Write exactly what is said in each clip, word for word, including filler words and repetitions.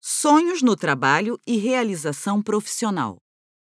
Sonhos no trabalho e realização profissional.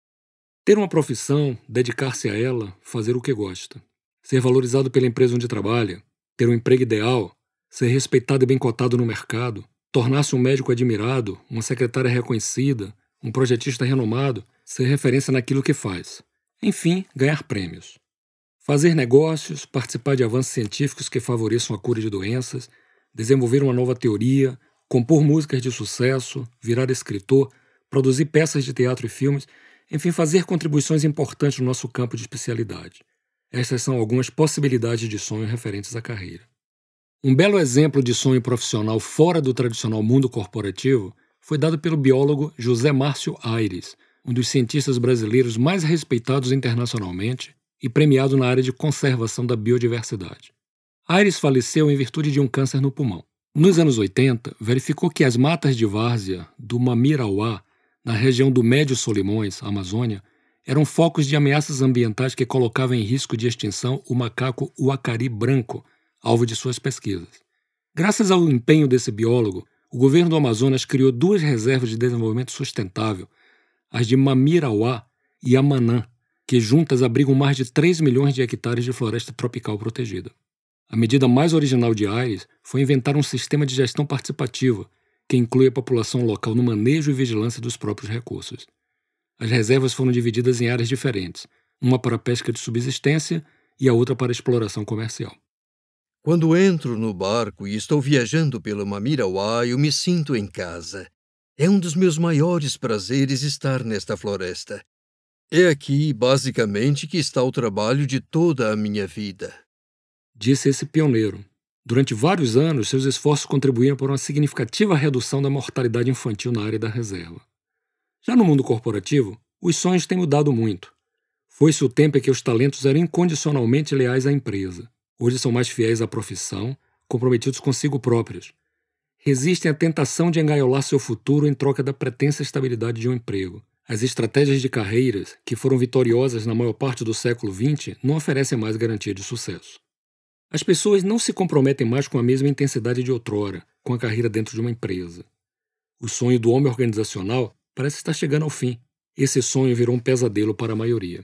Ter uma profissão, dedicar-se a ela, fazer o que gosta. Ser valorizado pela empresa onde trabalha, ter um emprego ideal, ser respeitado e bem cotado no mercado, tornar-se um médico admirado, uma secretária reconhecida, um projetista renomado, ser referência naquilo que faz. Enfim, ganhar prêmios. Fazer negócios, participar de avanços científicos que favoreçam a cura de doenças, desenvolver uma nova teoria, compor músicas de sucesso, virar escritor, produzir peças de teatro e filmes, enfim, fazer contribuições importantes no nosso campo de especialidade. Estas são algumas possibilidades de sonho referentes à carreira. Um belo exemplo de sonho profissional fora do tradicional mundo corporativo foi dado pelo biólogo José Márcio Ayres, um dos cientistas brasileiros mais respeitados internacionalmente e premiado na área de conservação da biodiversidade. Ayres faleceu em virtude de um câncer no pulmão. Nos anos oitenta, verificou que as matas de várzea do Mamirauá, na região do Médio Solimões, Amazônia, eram focos de ameaças ambientais que colocavam em risco de extinção o macaco uacari branco, alvo de suas pesquisas. Graças ao empenho desse biólogo, o governo do Amazonas criou duas reservas de desenvolvimento sustentável, as de Mamirauá e Amanã, que juntas abrigam mais de três milhões de hectares de floresta tropical protegida. A medida mais original de Ayres foi inventar um sistema de gestão participativa, que inclui a população local no manejo e vigilância dos próprios recursos. As reservas foram divididas em áreas diferentes, uma para a pesca de subsistência e a outra para a exploração comercial. Quando entro no barco e estou viajando pelo Mamirauá, eu me sinto em casa. É um dos meus maiores prazeres estar nesta floresta. É aqui, basicamente, que está o trabalho de toda a minha vida. Disse esse pioneiro. Durante vários anos, seus esforços contribuíram para uma significativa redução da mortalidade infantil na área da reserva. Já no mundo corporativo, os sonhos têm mudado muito. Foi-se o tempo em que os talentos eram incondicionalmente leais à empresa. Hoje são mais fiéis à profissão, comprometidos consigo próprios. Resistem à tentação de engaiolar seu futuro em troca da pretensa estabilidade de um emprego. As estratégias de carreiras, que foram vitoriosas na maior parte do século vinte, não oferecem mais garantia de sucesso. As pessoas não se comprometem mais com a mesma intensidade de outrora, com a carreira dentro de uma empresa. O sonho do homem organizacional parece estar chegando ao fim. Esse sonho virou um pesadelo para a maioria.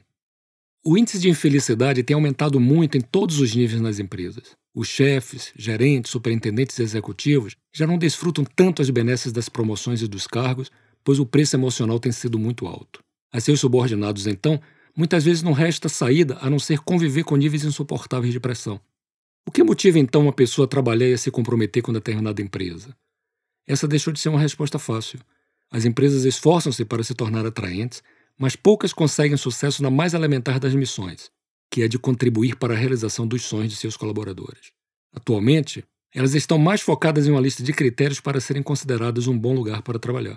O índice de infelicidade tem aumentado muito em todos os níveis nas empresas. Os chefes, gerentes, superintendentes e executivos já não desfrutam tanto as benesses das promoções e dos cargos, pois o preço emocional tem sido muito alto. A seus subordinados, então, muitas vezes não resta saída a não ser conviver com níveis insuportáveis de pressão. O que motiva, então, uma pessoa a trabalhar e a se comprometer com determinada empresa? Essa deixou de ser uma resposta fácil. As empresas esforçam-se para se tornar atraentes, mas poucas conseguem sucesso na mais elementar das missões, que é de contribuir para a realização dos sonhos de seus colaboradores. Atualmente, elas estão mais focadas em uma lista de critérios para serem consideradas um bom lugar para trabalhar.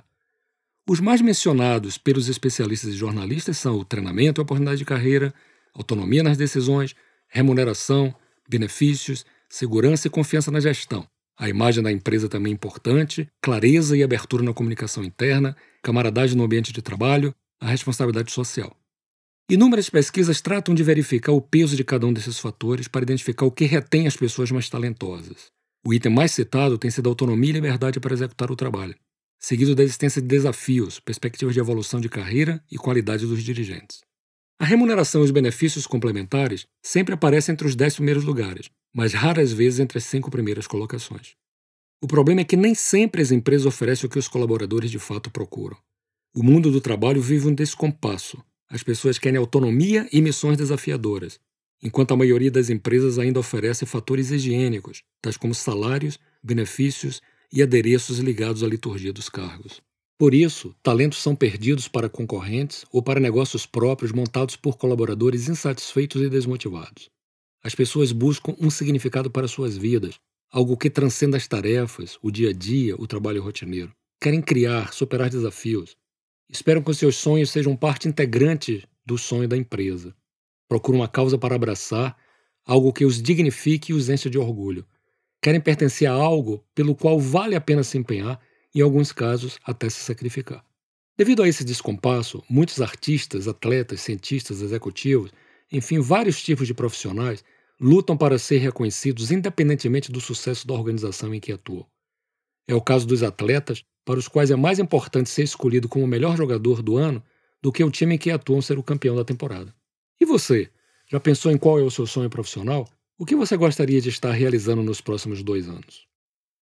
Os mais mencionados pelos especialistas e jornalistas são o treinamento e oportunidade de carreira, autonomia nas decisões, remuneração, benefícios, segurança e confiança na gestão. A imagem da empresa também é importante, clareza e abertura na comunicação interna, camaradagem no ambiente de trabalho, a responsabilidade social. Inúmeras pesquisas tratam de verificar o peso de cada um desses fatores para identificar o que retém as pessoas mais talentosas. O item mais citado tem sido a autonomia e liberdade para executar o trabalho, seguido da existência de desafios, perspectivas de evolução de carreira e qualidade dos dirigentes. A remuneração e os benefícios complementares sempre aparecem entre os dez primeiros lugares, mas raras vezes entre as cinco primeiras colocações. O problema é que nem sempre as empresas oferecem o que os colaboradores de fato procuram. O mundo do trabalho vive um descompasso. As pessoas querem autonomia e missões desafiadoras, enquanto a maioria das empresas ainda oferece fatores higiênicos, tais como salários, benefícios e adereços ligados à liturgia dos cargos. Por isso, talentos são perdidos para concorrentes ou para negócios próprios montados por colaboradores insatisfeitos e desmotivados. As pessoas buscam um significado para suas vidas, algo que transcenda as tarefas, o dia a dia, o trabalho rotineiro. Querem criar, superar desafios. Esperam que os seus sonhos sejam parte integrante do sonho da empresa. Procuram uma causa para abraçar, algo que os dignifique e os encha de orgulho. Querem pertencer a algo pelo qual vale a pena se empenhar, em alguns casos até se sacrificar. Devido a esse descompasso, muitos artistas, atletas, cientistas, executivos, enfim, vários tipos de profissionais, lutam para ser reconhecidos independentemente do sucesso da organização em que atuam. É o caso dos atletas, para os quais é mais importante ser escolhido como o melhor jogador do ano do que o time em que atuam ser o campeão da temporada. E você? Já pensou em qual é o seu sonho profissional? O que você gostaria de estar realizando nos próximos dois anos?